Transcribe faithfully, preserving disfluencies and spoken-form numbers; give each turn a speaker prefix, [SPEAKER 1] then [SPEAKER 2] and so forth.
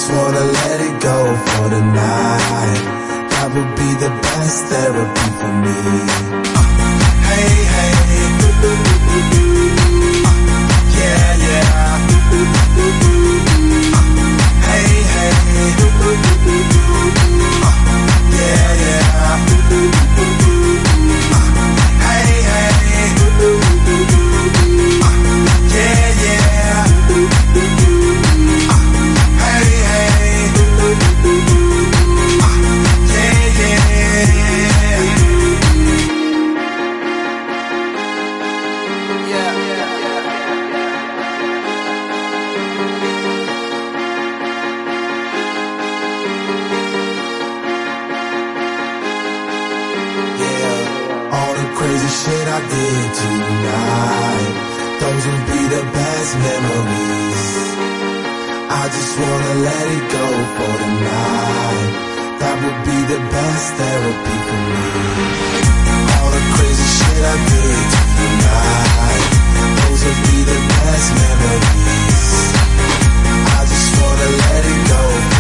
[SPEAKER 1] just wanna let it go for the night. That would be the best therapy for me. uh, Hey, hey, uh, yeah, yeah, uh, hey, hey, uh, yeah, yeah, uh, hey, hey, uh, yeah, yeah, uh, hey, hey, uh, yeah, yeah, yeah, yeah. All the crazy shit I did tonight, those would be the best memories. I just wanna let it go for the night. That would be the best therapy for me. All the crazy shit I did tonight, those would be the best memories. I just wanna let it go